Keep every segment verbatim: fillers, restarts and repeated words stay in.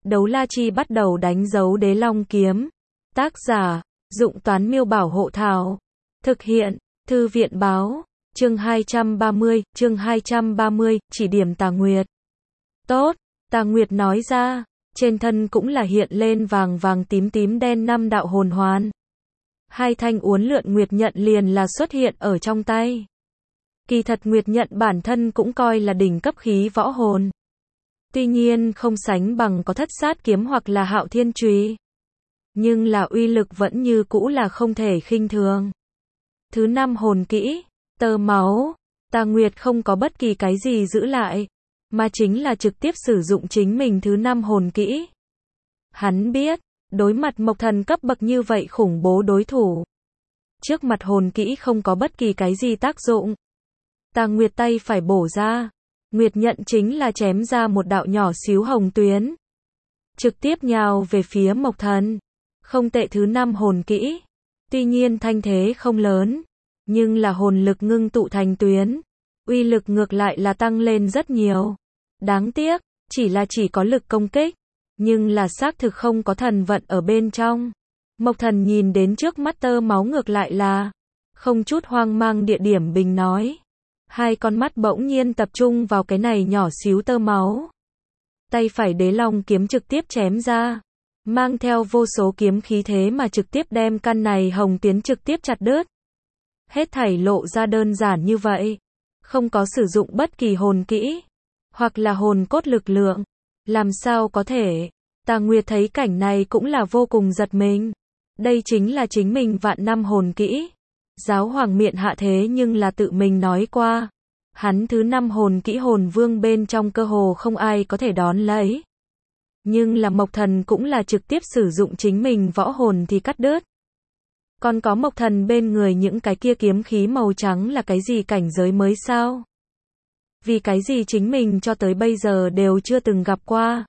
Đấu la chi bắt đầu đánh dấu đế long kiếm. Tác giả, Dụng Toán Miêu Bảo Hộ Thảo. Thực hiện, Thư viện Báo. Chương hai trăm ba mươi, chương hai trăm ba mươi, chỉ điểm Tà Nguyệt. Tốt, Tà Nguyệt nói ra, trên thân cũng là hiện lên vàng vàng tím tím đen năm đạo hồn hoàn. Hai thanh uốn lượn nguyệt nhận liền là xuất hiện ở trong tay. Kỳ thật nguyệt nhận bản thân cũng coi là đỉnh cấp khí võ hồn. Tuy nhiên không sánh bằng có thất sát kiếm hoặc là hạo thiên chùy. Nhưng là uy lực vẫn như cũ là không thể khinh thường. Thứ năm hồn kỹ, tơ máu. Tà Nguyệt không có bất kỳ cái gì giữ lại, mà chính là trực tiếp sử dụng chính mình thứ năm hồn kỹ. Hắn biết, đối mặt Mộc Thần cấp bậc như vậy khủng bố đối thủ, trước mặt hồn kỹ không có bất kỳ cái gì tác dụng. Tà Nguyệt tay phải bổ ra, nguyệt nhận chính là chém ra một đạo nhỏ xíu hồng tuyến, trực tiếp nhào về phía Mộc Thần. Không tệ, thứ năm hồn kỹ, tuy nhiên thanh thế không lớn, nhưng là hồn lực ngưng tụ thành tuyến, uy lực ngược lại là tăng lên rất nhiều. Đáng tiếc, chỉ là chỉ có lực công kích, nhưng là xác thực không có thần vận ở bên trong. Mộc Thần nhìn đến trước mắt tơ máu ngược lại là không chút hoang mang địa điểm bình nói. Hai con mắt bỗng nhiên tập trung vào cái này nhỏ xíu tơ máu. Tay phải đế long kiếm trực tiếp chém ra, mang theo vô số kiếm khí thế mà trực tiếp đem căn này hồng tuyến trực tiếp chặt đứt. Hết thảy lộ ra đơn giản như vậy, không có sử dụng bất kỳ hồn kỹ, hoặc là hồn cốt lực lượng. Làm sao có thể? Tà Nguyệt thấy cảnh này cũng là vô cùng giật mình. Đây chính là chính mình vạn năm hồn kỹ. Giáo hoàng miện hạ thế nhưng là tự mình nói qua. Hắn thứ năm hồn kỹ hồn vương bên trong cơ hồ không ai có thể đón lấy. Nhưng là Mộc Thần cũng là trực tiếp sử dụng chính mình võ hồn thì cắt đứt. Còn có Mộc Thần bên người những cái kia kiếm khí màu trắng là cái gì cảnh giới mới sao? Vì cái gì chính mình cho tới bây giờ đều chưa từng gặp qua.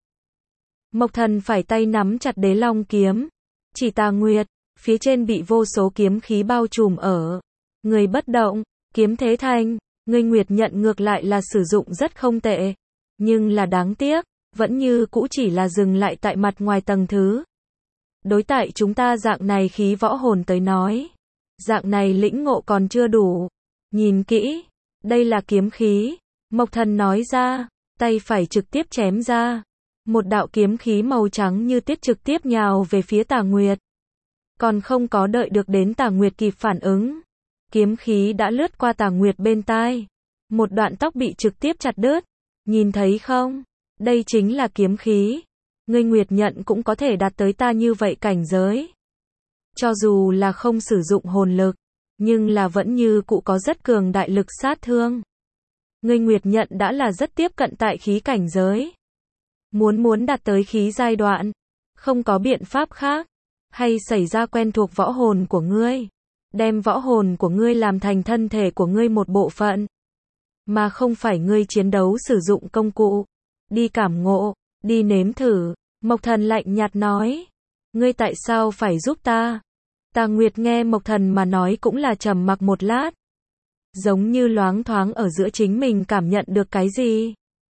Mộc Thần phải tay nắm chặt đế long kiếm, chỉ Tà Nguyệt, phía trên bị vô số kiếm khí bao trùm ở. Người bất động, kiếm thế thành, người nguyệt nhận ngược lại là sử dụng rất không tệ. Nhưng là đáng tiếc, vẫn như cũ chỉ là dừng lại tại mặt ngoài tầng thứ. Đối tại chúng ta dạng này khí võ hồn tới nói, dạng này lĩnh ngộ còn chưa đủ. Nhìn kỹ, đây là kiếm khí. Mộc Thần nói ra, tay phải trực tiếp chém ra. Một đạo kiếm khí màu trắng như tiết trực tiếp nhào về phía Tà Nguyệt. Còn không có đợi được đến Tà Nguyệt kịp phản ứng, kiếm khí đã lướt qua Tà Nguyệt bên tai. Một đoạn tóc bị trực tiếp chặt đứt. Nhìn thấy không? Đây chính là kiếm khí. Ngươi nguyệt nhận cũng có thể đạt tới ta như vậy cảnh giới. Cho dù là không sử dụng hồn lực, nhưng là vẫn như cũ có rất cường đại lực sát thương. Ngươi nguyệt nhận đã là rất tiếp cận tại khí cảnh giới. Muốn muốn đạt tới khí giai đoạn, không có biện pháp khác. Hay xảy ra quen thuộc võ hồn của ngươi. Đem võ hồn của ngươi làm thành thân thể của ngươi một bộ phận. Mà không phải ngươi chiến đấu sử dụng công cụ. Đi cảm ngộ, đi nếm thử. Mộc Thần lạnh nhạt nói. Ngươi tại sao phải giúp ta? Tà Nguyệt nghe Mộc Thần mà nói cũng là trầm mặc một lát. Giống như loáng thoáng ở giữa chính mình cảm nhận được cái gì.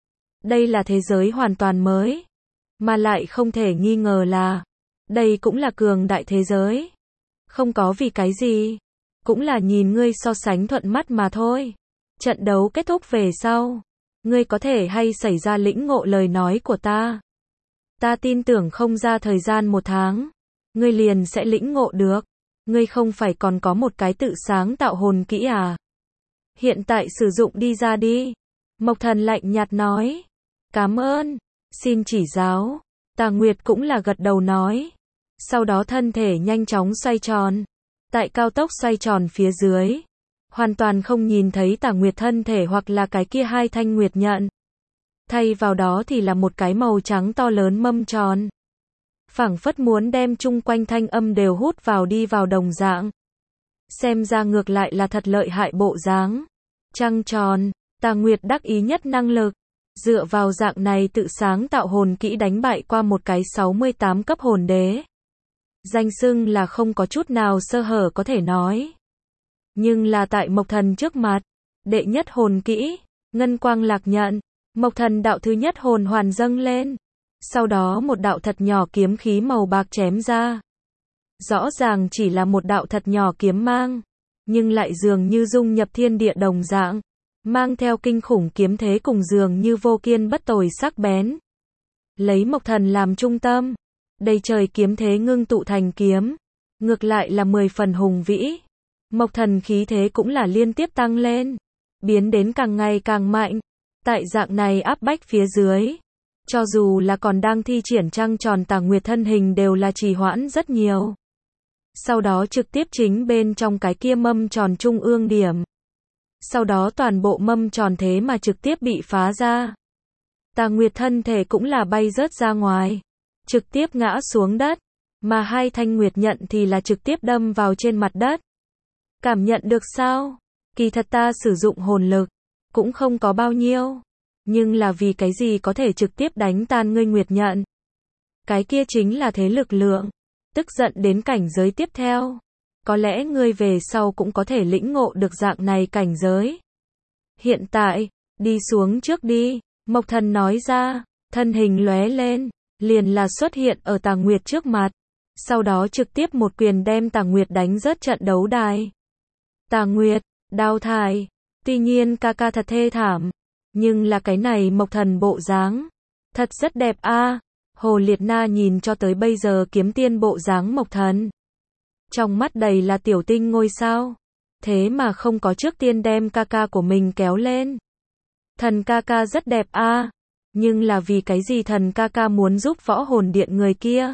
Đây là thế giới hoàn toàn mới. Mà lại không thể nghi ngờ là đây cũng là cường đại thế giới. Không có vì cái gì. Cũng là nhìn ngươi so sánh thuận mắt mà thôi. Trận đấu kết thúc về sau, ngươi có thể hay xảy ra lĩnh ngộ lời nói của ta. Ta tin tưởng không ra thời gian một tháng, ngươi liền sẽ lĩnh ngộ được. Ngươi không phải còn có một cái tự sáng tạo hồn kỹ à? Hiện tại sử dụng đi ra đi. Mộc Thần lạnh nhạt nói. Cảm ơn, xin chỉ giáo. Tà Nguyệt cũng là gật đầu nói. Sau đó thân thể nhanh chóng xoay tròn. Tại cao tốc xoay tròn phía dưới, hoàn toàn không nhìn thấy Tà Nguyệt thân thể hoặc là cái kia hai thanh nguyệt nhận. Thay vào đó thì là một cái màu trắng to lớn mâm tròn. Phảng phất muốn đem chung quanh thanh âm đều hút vào đi vào đồng dạng. Xem ra ngược lại là thật lợi hại bộ dáng. Trăng tròn, Tà Nguyệt đắc ý nhất năng lực. Dựa vào dạng này tự sáng tạo hồn kỹ đánh bại qua một cái sáu mươi tám cấp hồn đế. Danh xưng là không có chút nào sơ hở có thể nói. Nhưng là tại Mộc Thần trước mặt, đệ nhất hồn kỹ, ngân quang lạc nhận, Mộc Thần đạo thứ nhất hồn hoàn dâng lên. Sau đó một đạo thật nhỏ kiếm khí màu bạc chém ra. Rõ ràng chỉ là một đạo thật nhỏ kiếm mang, nhưng lại dường như dung nhập thiên địa đồng dạng, mang theo kinh khủng kiếm thế cùng dường như vô kiên bất tồi sắc bén. Lấy Mộc Thần làm trung tâm, đầy trời kiếm thế ngưng tụ thành kiếm, ngược lại là mười phần hùng vĩ. Mộc Thần khí thế cũng là liên tiếp tăng lên, biến đến càng ngày càng mạnh. Tại dạng này áp bách phía dưới, cho dù là còn đang thi triển trăng tròn Tà Nguyệt thân hình đều là trì hoãn rất nhiều. Sau đó trực tiếp chính bên trong cái kia mâm tròn trung ương điểm. Sau đó toàn bộ mâm tròn thế mà trực tiếp bị phá ra. Tà Nguyệt thân thể cũng là bay rớt ra ngoài, trực tiếp ngã xuống đất, mà hai thanh nguyệt nhận thì là trực tiếp đâm vào trên mặt đất. Cảm nhận được sao? Kỳ thật ta sử dụng hồn lực, cũng không có bao nhiêu. Nhưng là vì cái gì có thể trực tiếp đánh tan ngươi nguyệt nhận? Cái kia chính là thế lực lượng. Tức giận đến cảnh giới tiếp theo. Có lẽ ngươi về sau cũng có thể lĩnh ngộ được dạng này cảnh giới. Hiện tại, đi xuống trước đi. Mộc Thần nói ra, thân hình lóe lên, liền là xuất hiện ở Tà Nguyệt trước mặt. Sau đó trực tiếp một quyền đem Tà Nguyệt đánh rớt trận đấu đài. Tà Nguyệt, đào thải. Tuy nhiên ca ca thật thê thảm, nhưng là cái này Mộc Thần bộ dáng, thật rất đẹp a. Hồ Liệt Na nhìn cho tới bây giờ kiếm tiên bộ dáng Mộc Thần, trong mắt đầy là tiểu tinh ngôi sao. Thế mà không có trước tiên đem ca ca của mình kéo lên. Thần ca ca rất đẹp a, nhưng là vì cái gì thần ca ca muốn giúp võ hồn điện người kia?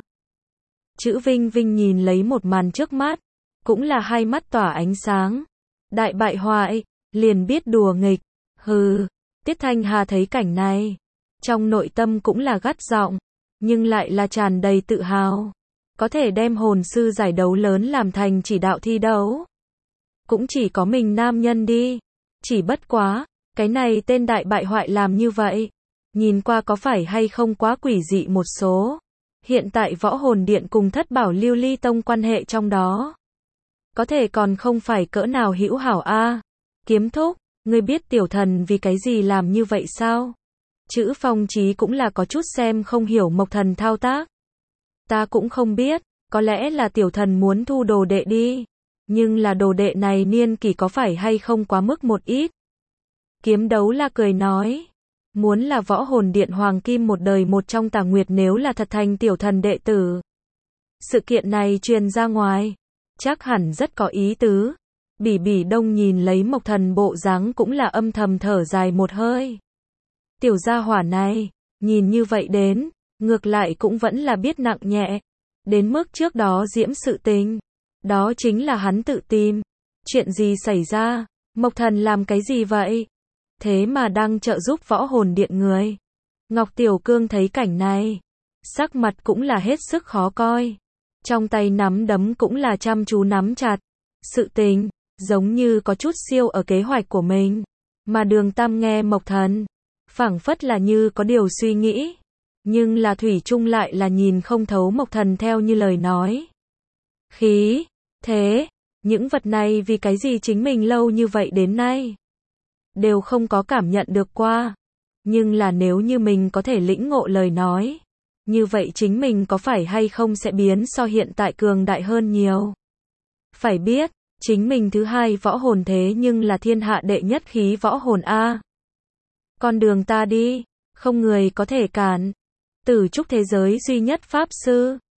Chữ Vinh Vinh nhìn lấy một màn trước mắt, cũng là hai mắt tỏa ánh sáng. Đại bại hoại, liền biết đùa nghịch. Hừ, Tiết Thanh Hà thấy cảnh này, trong nội tâm cũng là gắt giọng, nhưng lại là tràn đầy tự hào. Có thể đem hồn sư giải đấu lớn làm thành chỉ đạo thi đấu, cũng chỉ có mình nam nhân đi. Chỉ bất quá, cái này tên đại bại hoại làm như vậy, nhìn qua có phải hay không quá quỷ dị một số. Hiện tại võ hồn điện cùng Thất Bảo Lưu Ly Tông quan hệ trong đó, có thể còn không phải cỡ nào hữu hảo a. Kiếm thúc, ngươi biết tiểu thần vì cái gì làm như vậy sao? Chữ Phong Chí cũng là có chút xem không hiểu Mộc Thần thao tác. Ta cũng không biết, có lẽ là tiểu thần muốn thu đồ đệ đi. Nhưng là đồ đệ này niên kỷ có phải hay không quá mức một ít? Kiếm Đấu là cười nói, muốn là võ hồn điện hoàng kim một đời một trong Tà Nguyệt nếu là thật thành tiểu thần đệ tử, sự kiện này truyền ra ngoài, chắc hẳn rất có ý tứ. Bỉ Bỉ Đông nhìn lấy Mộc Thần bộ dáng cũng là âm thầm thở dài một hơi. Tiểu gia hỏa này, nhìn như vậy đến, ngược lại cũng vẫn là biết nặng nhẹ. Đến mức trước đó diễm sự tình, đó chính là hắn tự tìm. Chuyện gì xảy ra? Mộc Thần làm cái gì vậy? Thế mà đang trợ giúp võ hồn điện người. Ngọc Tiểu Cương thấy cảnh này, sắc mặt cũng là hết sức khó coi. Trong tay nắm đấm cũng là chăm chú nắm chặt. Sự tình, giống như có chút siêu ở kế hoạch của mình. Mà Đường Tam nghe Mộc Thần, phảng phất là như có điều suy nghĩ. Nhưng là thủy chung lại là nhìn không thấu Mộc Thần theo như lời nói. Khí, thế, những vật này vì cái gì chính mình lâu như vậy đến nay đều không có cảm nhận được qua. Nhưng là nếu như mình có thể lĩnh ngộ lời nói, như vậy chính mình có phải hay không sẽ biến so hiện tại cường đại hơn nhiều. Phải biết, chính mình thứ hai võ hồn thế nhưng là thiên hạ đệ nhất khí võ hồn a. Con đường ta đi, không người có thể cản. Tử trúc thế giới duy nhất pháp sư,